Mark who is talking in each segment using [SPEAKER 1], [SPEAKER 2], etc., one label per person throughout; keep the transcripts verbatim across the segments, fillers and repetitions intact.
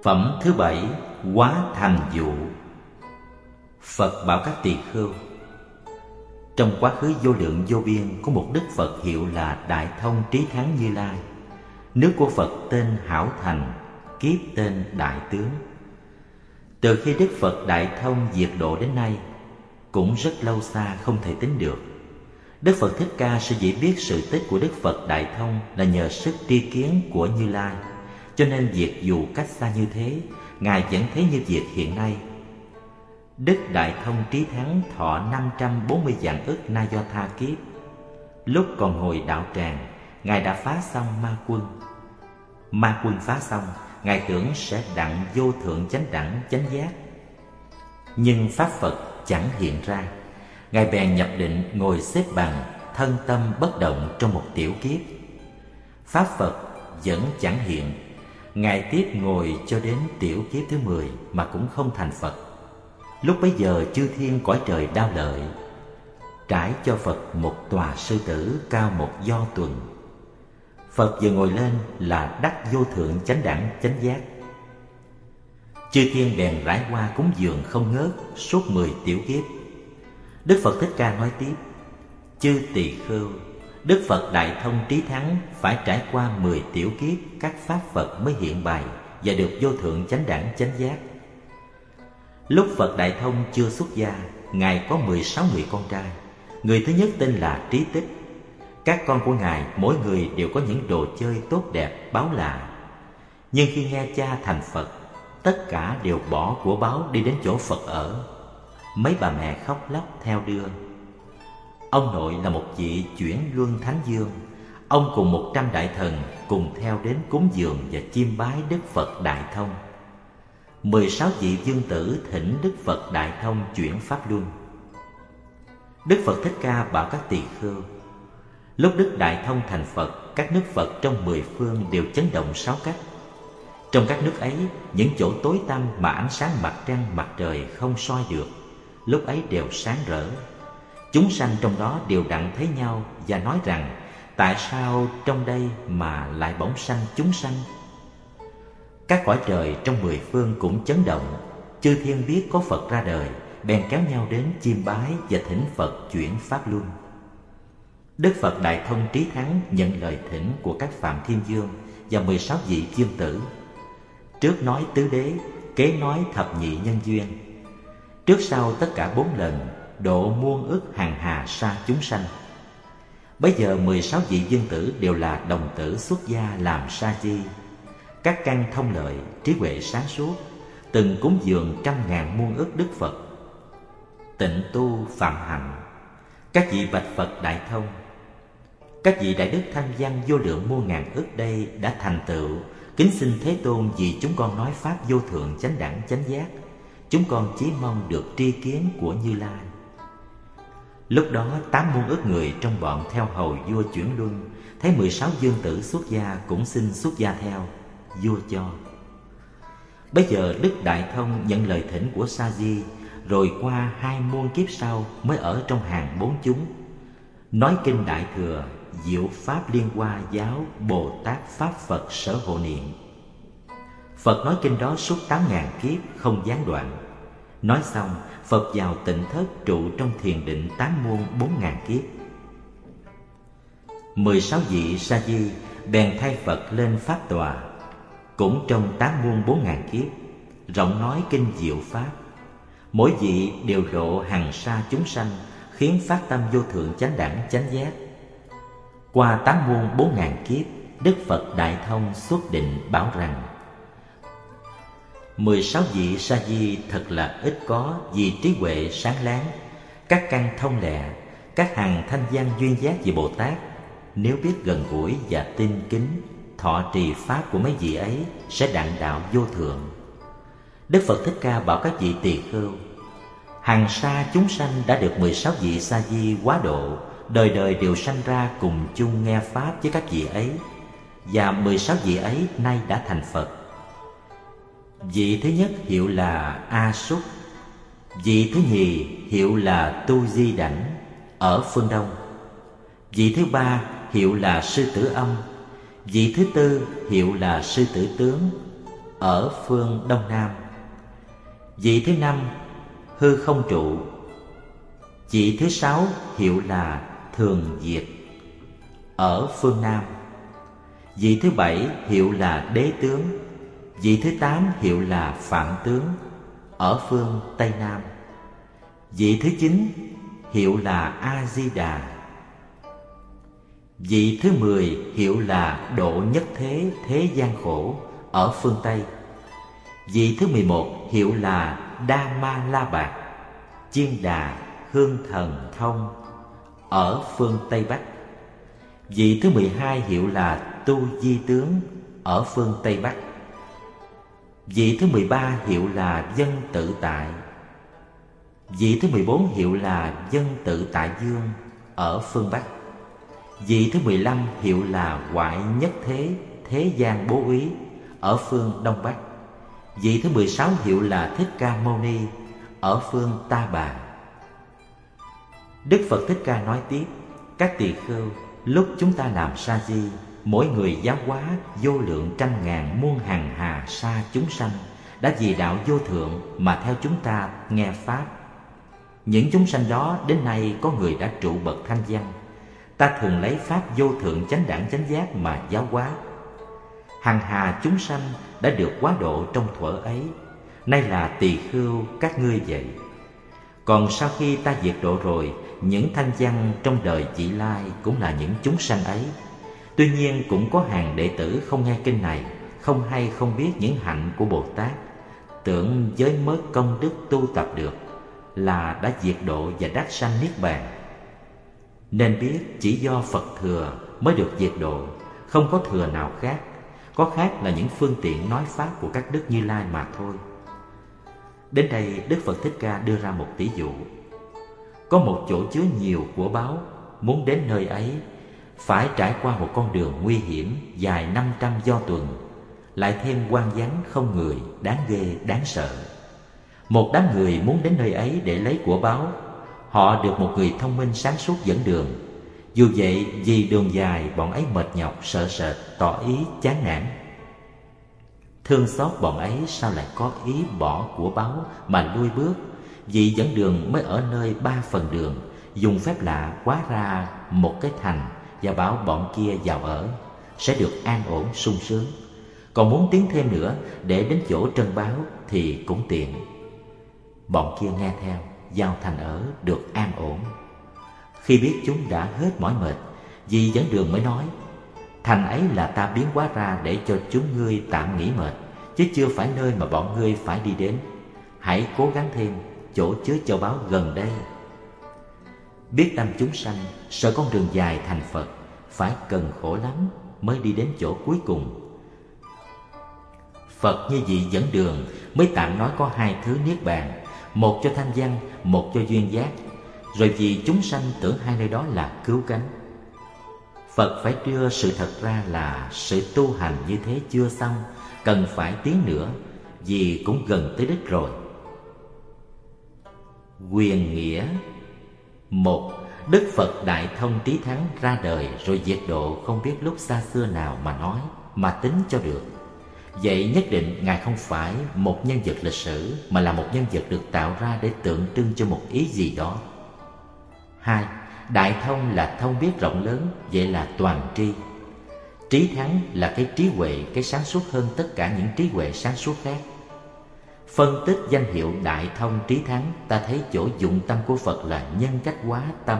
[SPEAKER 1] Phẩm thứ bảy: Hóa thành dụ. Phật bảo các tỳ khưu: trong quá khứ vô lượng vô biên, có một Đức Phật hiệu là Đại Thông Trí Thắng Như Lai. Nước của Phật tên Hảo Thành, kiếp tên Đại Tướng. Từ khi Đức Phật Đại Thông diệt độ đến nay, cũng rất lâu xa không thể tính được. Đức Phật Thích Ca sở dĩ biết sự tích của Đức Phật Đại Thông là nhờ sức tri kiến của Như Lai, cho nên việc dù cách xa như thế, Ngài vẫn thấy như việc hiện nay. Đức Đại Thông Trí Thắng thọ năm trăm bốn mươi vạn ức na do tha kiếp. Lúc còn ngồi đạo tràng, Ngài đã phá xong ma quân. Ma quân phá xong, Ngài tưởng sẽ đặng vô thượng chánh đẳng chánh giác, nhưng Pháp Phật chẳng hiện ra. Ngài bèn nhập định ngồi xếp bằng, thân tâm bất động trong một tiểu kiếp. Pháp Phật vẫn chẳng hiện. Ngài tiếp ngồi cho đến tiểu kiếp thứ mười mà cũng không thành Phật. Lúc bấy giờ chư thiên cõi trời đao lợi, trải cho Phật một tòa sư tử cao một do tuần. Phật vừa ngồi lên là đắc vô thượng chánh đẳng chánh giác. Chư thiên bèn rải hoa cúng dường không ngớt suốt mười tiểu kiếp. Đức Phật Thích Ca nói tiếp: chư tỳ khưu, Đức Phật Đại Thông Trí Thắng phải trải qua mười tiểu kiếp các pháp Phật mới hiện bày và được vô thượng chánh đẳng chánh giác. Lúc Phật Đại Thông chưa xuất gia, Ngài có mười sáu người con trai. Người thứ nhất tên là Trí Tích. Các con của Ngài mỗi người đều có những đồ chơi tốt đẹp, báu lạ. Nhưng khi nghe cha thành Phật, tất cả đều bỏ của báu đi đến chỗ Phật ở. Mấy bà mẹ khóc lóc theo đưa. Ông nội là một vị chuyển luân thánh dương. Ông cùng một trăm đại thần cùng theo đến cúng dường và chiêm bái Đức Phật Đại Thông. Mười sáu vị dương tử thỉnh Đức Phật Đại Thông chuyển pháp luân. Đức Phật Thích Ca bảo các tỳ khưu: lúc Đức Đại Thông thành Phật, các nước Phật trong mười phương đều chấn động sáu cách. Trong các nước ấy, những chỗ tối tăm mà ánh sáng mặt trăng mặt trời không soi được, lúc ấy đều sáng rỡ. Chúng sanh trong đó đều đặng thấy nhau và nói rằng: tại sao trong đây mà lại bỗng sanh chúng sanh? Các cõi trời trong mười phương cũng chấn động. Chư thiên biết có Phật ra đời, bèn kéo nhau đến chiêm bái và thỉnh Phật chuyển pháp luân. Đức Phật Đại Thông Trí Thắng nhận lời thỉnh của các Phạm Thiên Dương và mười sáu vị dương tử. Trước nói tứ đế, kế nói thập nhị nhân duyên. Trước sau tất cả bốn lần độ muôn ức hàng hà sa chúng sanh. Bấy giờ mười sáu vị dương tử đều là đồng tử xuất gia làm sa di, các căn thông lợi, trí huệ sáng suốt, từng cúng dường trăm ngàn muôn ức Đức Phật. Tịnh tu phạm hạnh, các vị bạch Phật Đại Thông: các vị đại đức thanh văn vô lượng muôn ngàn ức đây đã thành tựu, kính xin Thế Tôn vì chúng con nói pháp vô thượng chánh đẳng chánh giác. Chúng con chỉ mong được tri kiến của Như Lai. Lúc đó tám muôn ức người trong bọn theo hầu vua chuyển luân thấy mười sáu dương tử xuất gia cũng xin xuất gia theo, vua cho. Bây giờ Đức Đại Thông nhận lời thỉnh của Sa Di, rồi qua hai muôn kiếp sau mới ở trong hàng bốn chúng, nói kinh Đại Thừa, diệu pháp Liên Hoa giáo Bồ Tát Pháp Phật sở hộ niệm. Phật nói kinh đó suốt tám ngàn kiếp không gián đoạn. Nói xong, Phật vào tịnh thất trụ trong thiền định tám muôn bốn ngàn kiếp. Mười sáu vị Sa Di bèn thay Phật lên pháp tòa, cũng trong tám muôn bốn ngàn kiếp, rộng nói kinh diệu pháp. Mỗi vị đều độ hằng sa chúng sanh, khiến phát tâm vô thượng chánh đẳng chánh giác. Qua tám muôn bốn ngàn kiếp, Đức Phật Đại Thông xuất định bảo rằng: mười sáu vị Sa Di thật là ít có, vì trí huệ sáng láng, các căn thông lẹ, các hàng thanh văn duyên giác về Bồ Tát. Nếu biết gần gũi và tin kính, thọ trì pháp của mấy vị ấy, sẽ đặng đạo vô thượng. Đức Phật Thích Ca bảo các vị tỳ khưu: hàng sa chúng sanh đã được mười sáu vị Sa Di hóa độ, đời đời đều sanh ra cùng chung nghe pháp với các vị ấy, và mười sáu vị ấy nay đã thành Phật. Vị thứ nhất hiệu là A Súc, vị thứ nhì hiệu là Tu Di Đảnh ở phương Đông, vị thứ ba hiệu là Sư Tử Âm, vị thứ tư hiệu là Sư Tử Tướng, ở phương Đông Nam. Vị thứ năm hư không trụ. Vị thứ sáu hiệu là thường diệt, ở phương Nam. Vị thứ bảy hiệu là đế tướng. Vị thứ tám hiệu là phạm tướng, ở phương Tây Nam. Vị thứ chín hiệu là A Di Đà. Vị thứ mười hiệu là độ nhất thế thế gian khổ, ở phương Tây. Vị thứ mười một hiệu là Đa Ma La Bạt Chiên Đà Hương Thần Thông, ở phương Tây Bắc. Vị thứ mười hai hiệu là Tu Di Tướng, ở phương Tây Bắc. Vị thứ mười ba hiệu là Dân Tự Tại. Vị thứ mười bốn hiệu là Dân Tự Tại Dương, ở phương Bắc. Vị thứ mười lăm hiệu là Hoại Nhất Thế Thế Gian Bố Úy, ở phương Đông Bắc. Vị thứ mười sáu hiệu là Thích Ca Mâu Ni, ở phương Ta Bà. Đức Phật Thích Ca nói tiếp: các tỳ khưu, lúc chúng ta làm sa di, mỗi người giáo hóa vô lượng trăm ngàn muôn hằng hà sa chúng sanh, đã vì đạo vô thượng mà theo chúng ta nghe pháp. Những chúng sanh đó đến nay có người đã trụ bậc thanh văn. Ta thường lấy pháp vô thượng chánh đẳng chánh giác mà giáo hóa. Hằng hà chúng sanh đã được quá độ trong thuở ấy, nay là tỳ khưu các ngươi vậy. Còn sau khi ta diệt độ rồi, những thanh văn trong đời vị lai cũng là những chúng sanh ấy. Tuy nhiên cũng có hàng đệ tử không nghe kinh này, không hay không biết những hạnh của Bồ Tát, tưởng với mớ công đức tu tập được là đã diệt độ và đắc sanh niết bàn. Nên biết chỉ do Phật thừa mới được diệt độ, không có thừa nào khác. Có khác là những phương tiện nói pháp của các đức Như Lai mà thôi. Đến đây Đức Phật Thích Ca đưa ra một tỷ dụ. Có một chỗ chứa nhiều của báu, muốn đến nơi ấy phải trải qua một con đường nguy hiểm dài năm trăm do tuần, lại thêm hoang vắng không người, đáng ghê đáng sợ. Một đám người muốn đến nơi ấy để lấy của báu. Họ được một người thông minh sáng suốt dẫn đường. Dù vậy vì đường dài, bọn ấy mệt nhọc sợ sệt, tỏ ý chán nản. Thương xót bọn ấy sao lại có ý bỏ của báu mà lui bước. Vị dẫn đường mới ở nơi ba phần đường, dùng phép lạ hóa ra một cái thành và bảo bọn kia vào ở, sẽ được an ổn sung sướng. Còn muốn tiến thêm nữa để đến chỗ trân báu thì cũng tiện. Bọn kia nghe theo, vào thành ở được an ổn. Khi biết chúng đã hết mỏi mệt, vị dẫn đường mới nói: thành ấy là ta biến hóa ra để cho chúng ngươi tạm nghỉ mệt, chứ chưa phải nơi mà bọn ngươi phải đi đến. Hãy cố gắng thêm, chỗ chứa châu báu gần đây. Biết tâm chúng sanh sợ con đường dài thành Phật, phải cần khổ lắm mới đi đến chỗ cuối cùng. Phật như vị dẫn đường mới tạm nói có hai thứ niết bàn, một cho thanh văn, một cho duyên giác. Rồi vì chúng sanh tưởng hai nơi đó là cứu cánh. Phật phải đưa sự thật ra là sự tu hành như thế chưa xong, cần phải tiến nữa, vì cũng gần tới đích rồi. Quyền nghĩa. Một, Đức Phật Đại Thông Trí Thắng ra đời rồi diệt độ không biết lúc xa xưa nào mà nói, mà tính cho được. Vậy nhất định Ngài không phải một nhân vật lịch sử, mà là một nhân vật được tạo ra để tượng trưng cho một ý gì đó. Hai, Đại thông là thông biết rộng lớn, vậy là toàn tri. Trí thắng là cái trí huệ, cái sáng suốt hơn tất cả những trí huệ sáng suốt khác. Phân tích danh hiệu Đại thông trí thắng, ta thấy chỗ dụng tâm của Phật là nhân cách hóa tâm.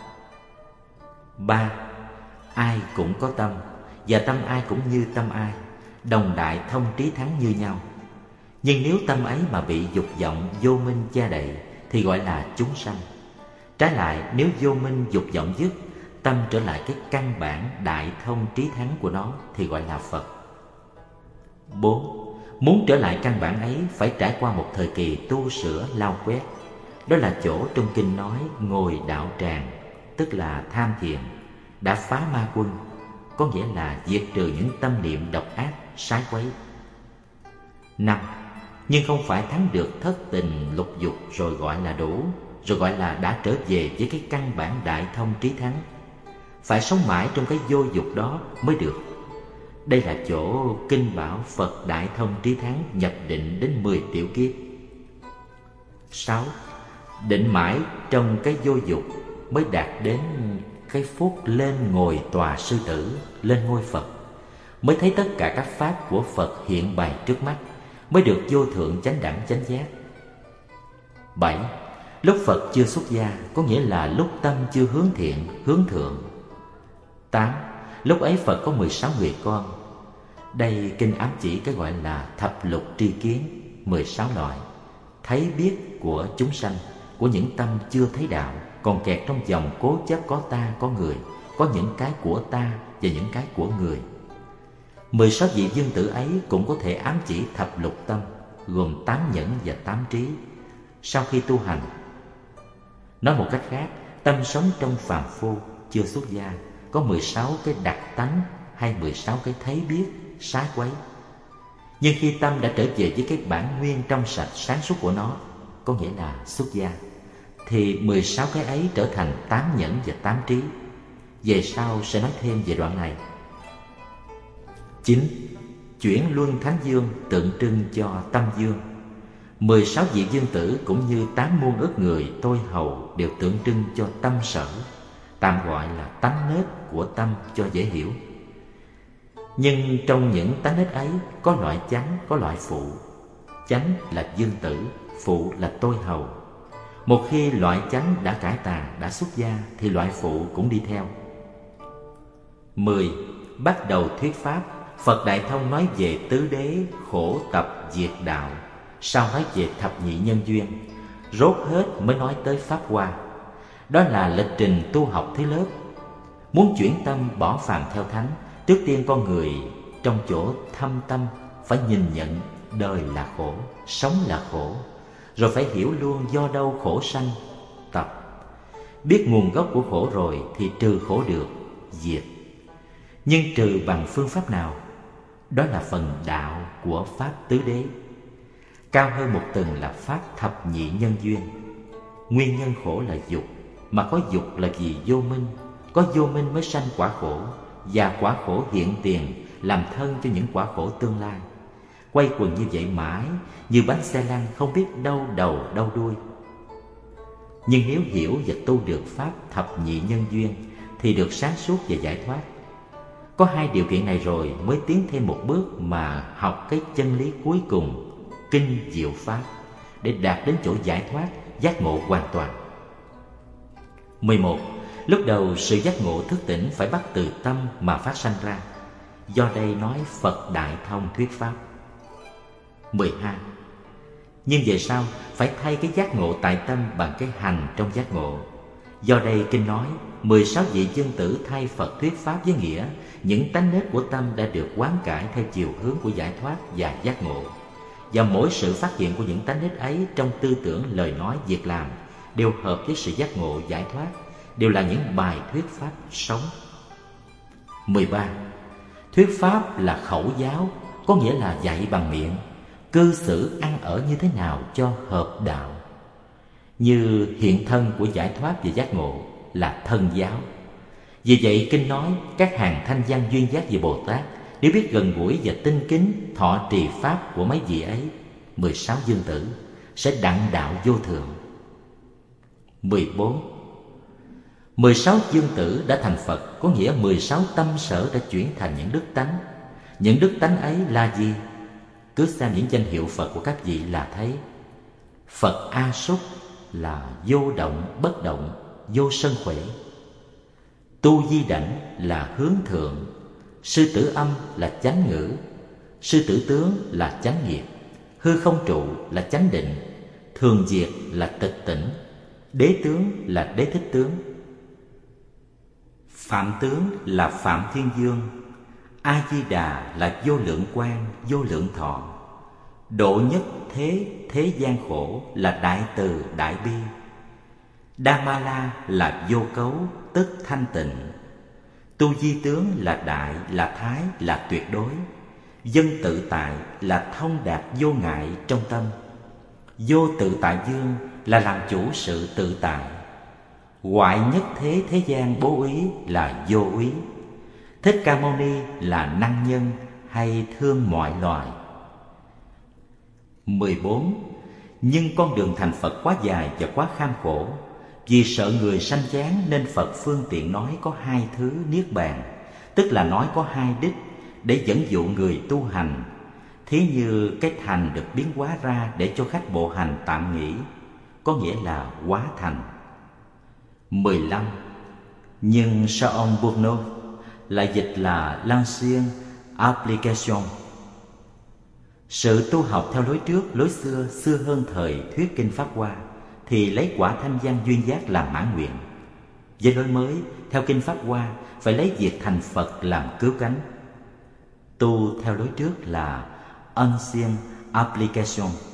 [SPEAKER 1] Ba, ai cũng có tâm, và tâm ai cũng như tâm ai, đồng đại thông trí thắng như nhau. Nhưng nếu tâm ấy mà bị dục vọng vô minh che đậy thì gọi là chúng sanh. Trái lại, nếu vô minh dục vọng dứt, tâm trở lại cái căn bản đại thông trí thắng của nó thì gọi là Phật. Bốn, muốn trở lại căn bản ấy phải trải qua một thời kỳ tu sửa lau quét. Đó là chỗ trong kinh nói ngồi đạo tràng, tức là tham thiền, đã phá ma quân, có nghĩa là diệt trừ những tâm niệm độc ác, sai quấy. Năm, nhưng không phải thắng được thất tình lục dục rồi gọi là đủ, rồi gọi là đã trở về với cái căn bản đại thông trí thắng. Phải sống mãi trong cái vô dục đó mới được. Đây là chỗ kinh bảo Phật Đại Thông Trí Thắng nhập định đến mười tiểu kiếp. Sáu. Định mãi trong cái vô dục mới đạt đến cái phút lên ngồi tòa sư tử, lên ngôi Phật, mới thấy tất cả các pháp của Phật hiện bày trước mắt, mới được vô thượng chánh đẳng chánh giác. Bảy. Lúc Phật chưa xuất gia, có nghĩa là lúc tâm chưa hướng thiện, hướng thượng. Tám. Lúc ấy Phật có mười sáu người con. Đây kinh ám chỉ cái gọi là thập lục tri kiến, mười sáu loại thấy biết của chúng sanh, của những tâm chưa thấy đạo, còn kẹt trong vòng cố chấp có ta có người, có những cái của ta và những cái của người. Mười sáu vị dương tử ấy cũng có thể ám chỉ thập lục tâm, gồm tám nhẫn và tám trí. Sau khi tu hành, nói một cách khác, tâm sống trong phàm phu chưa xuất gia có mười sáu cái đặc tánh hay mười sáu cái thấy biết sai quấy. Nhưng khi tâm đã trở về với cái bản nguyên trong sạch sáng suốt của nó, có nghĩa là xuất gia, thì mười sáu cái ấy trở thành tám nhẫn và tám trí. Về sau sẽ nói thêm về đoạn này. Chín. Chuyển luân thánh dương tượng trưng cho tâm dương. Mười sáu vị dương tử cũng như tám muôn ức người tôi hầu đều tượng trưng cho tâm sở, tạm gọi là tánh nết của tâm cho dễ hiểu. Nhưng trong những tánh nết ấy có loại chánh, có loại phụ. Chánh là dương tử, phụ là tôi hầu. Một khi loại chánh đã cải tà, đã xuất gia, thì loại phụ cũng đi theo. Mười. Bắt đầu thuyết pháp. Phật Đại Thông nói về tứ đế, khổ tập, diệt đạo, sau nói về thập nhị nhân duyên, rốt hết mới nói tới pháp hoa. Đó là lịch trình tu học thứ lớp. Muốn chuyển tâm bỏ phàm theo thánh, trước tiên con người trong chỗ thâm tâm phải nhìn nhận đời là khổ, sống là khổ, rồi phải hiểu luôn do đâu khổ sanh. Tập biết nguồn gốc của khổ rồi thì trừ khổ được, diệt. Nhưng trừ bằng phương pháp nào? Đó là phần đạo của pháp tứ đế. Cao hơn một tầng là pháp thập nhị nhân duyên. Nguyên nhân khổ là dục, mà có dục là vì vô minh. Có vô minh mới sanh quả khổ, và quả khổ hiện tiền làm thân cho những quả khổ tương lai. Quay quần như vậy mãi, như bánh xe lăn không biết đâu đầu đâu đuôi. Nhưng nếu hiểu và tu được pháp thập nhị nhân duyên thì được sáng suốt và giải thoát. Có hai điều kiện này rồi mới tiến thêm một bước mà học cái chân lý cuối cùng, kinh diệu pháp, để đạt đến chỗ giải thoát, giác ngộ hoàn toàn. Mười một. Lúc đầu sự giác ngộ thức tỉnh phải bắt từ tâm mà phát sanh ra. Do đây nói Phật Đại Thông thuyết pháp. Mười hai. Nhưng về sau phải thay cái giác ngộ tại tâm bằng cái hành trong giác ngộ. Do đây kinh nói mười sáu vị dương tử thay Phật thuyết pháp với nghĩa những tánh nết của tâm đã được quán cải theo chiều hướng của giải thoát và giác ngộ. Và mỗi sự phát hiện của những tánh nết ấy trong tư tưởng, lời nói, việc làm đều hợp với sự giác ngộ giải thoát, đều là những bài thuyết pháp sống. Mười ba. Thuyết pháp là khẩu giáo, có nghĩa là dạy bằng miệng, cư xử ăn ở như thế nào cho hợp đạo. Như hiện thân của giải thoát và giác ngộ là thân giáo. Vì vậy kinh nói các hàng thanh văn duyên giác về Bồ Tát nếu biết gần gũi và tinh kính thọ trì pháp của mấy vị ấy, mười sáu dương tử, sẽ đặng đạo vô thượng. Mười bốn. Mười sáu dương tử đã thành Phật, có nghĩa mười sáu tâm sở đã chuyển thành những đức tánh. Những đức tánh ấy là gì? Cứ xem những danh hiệu Phật của các vị là thấy. Phật A Súc là vô động bất động, vô sân khỏe. Tu Di Đảnh là hướng thượng. Sư Tử Âm là chánh ngữ. Sư Tử Tướng là chánh nghiệp. Hư Không Trụ là chánh định. Thường Diệt là tịch tỉnh. Đế Tướng là đế thích tướng. Phạm Tướng là Phạm Thiên Dương. A Di Đà là vô lượng quang, vô lượng thọ. Độ nhất thế thế gian khổ là đại từ đại bi. Đa Ma La là vô cấu, tức thanh tịnh. Tu Di Tướng là đại, là thái, là tuyệt đối. Dân tự tại là thông đạt vô ngại trong tâm. Vô tự tại dương là làm chủ sự tự tại. Hoại nhất thế thế gian bố ý là vô úy. Thích Ca Mâu Ni là năng nhân hay thương mọi loài? mười bốn. Nhưng con đường thành Phật quá dài và quá kham khổ. Vì sợ người sanh chán nên Phật phương tiện nói có hai thứ niết bàn, tức là nói có hai đích để dẫn dụ người tu hành. Thí như cái thành được biến hóa ra để cho khách bộ hành tạm nghỉ, có nghĩa là hóa thành. mười lăm. Nhưng Saint Bourneau lại dịch là l'ancienne application. Sự tu học theo lối trước, lối xưa, xưa hơn thời thuyết kinh Pháp Hoa, thì lấy quả thanh văn duyên giác làm mãn nguyện. Với lối mới, theo kinh Pháp Hoa, phải lấy việc thành Phật làm cứu cánh. Tu theo lối trước là ancienne application.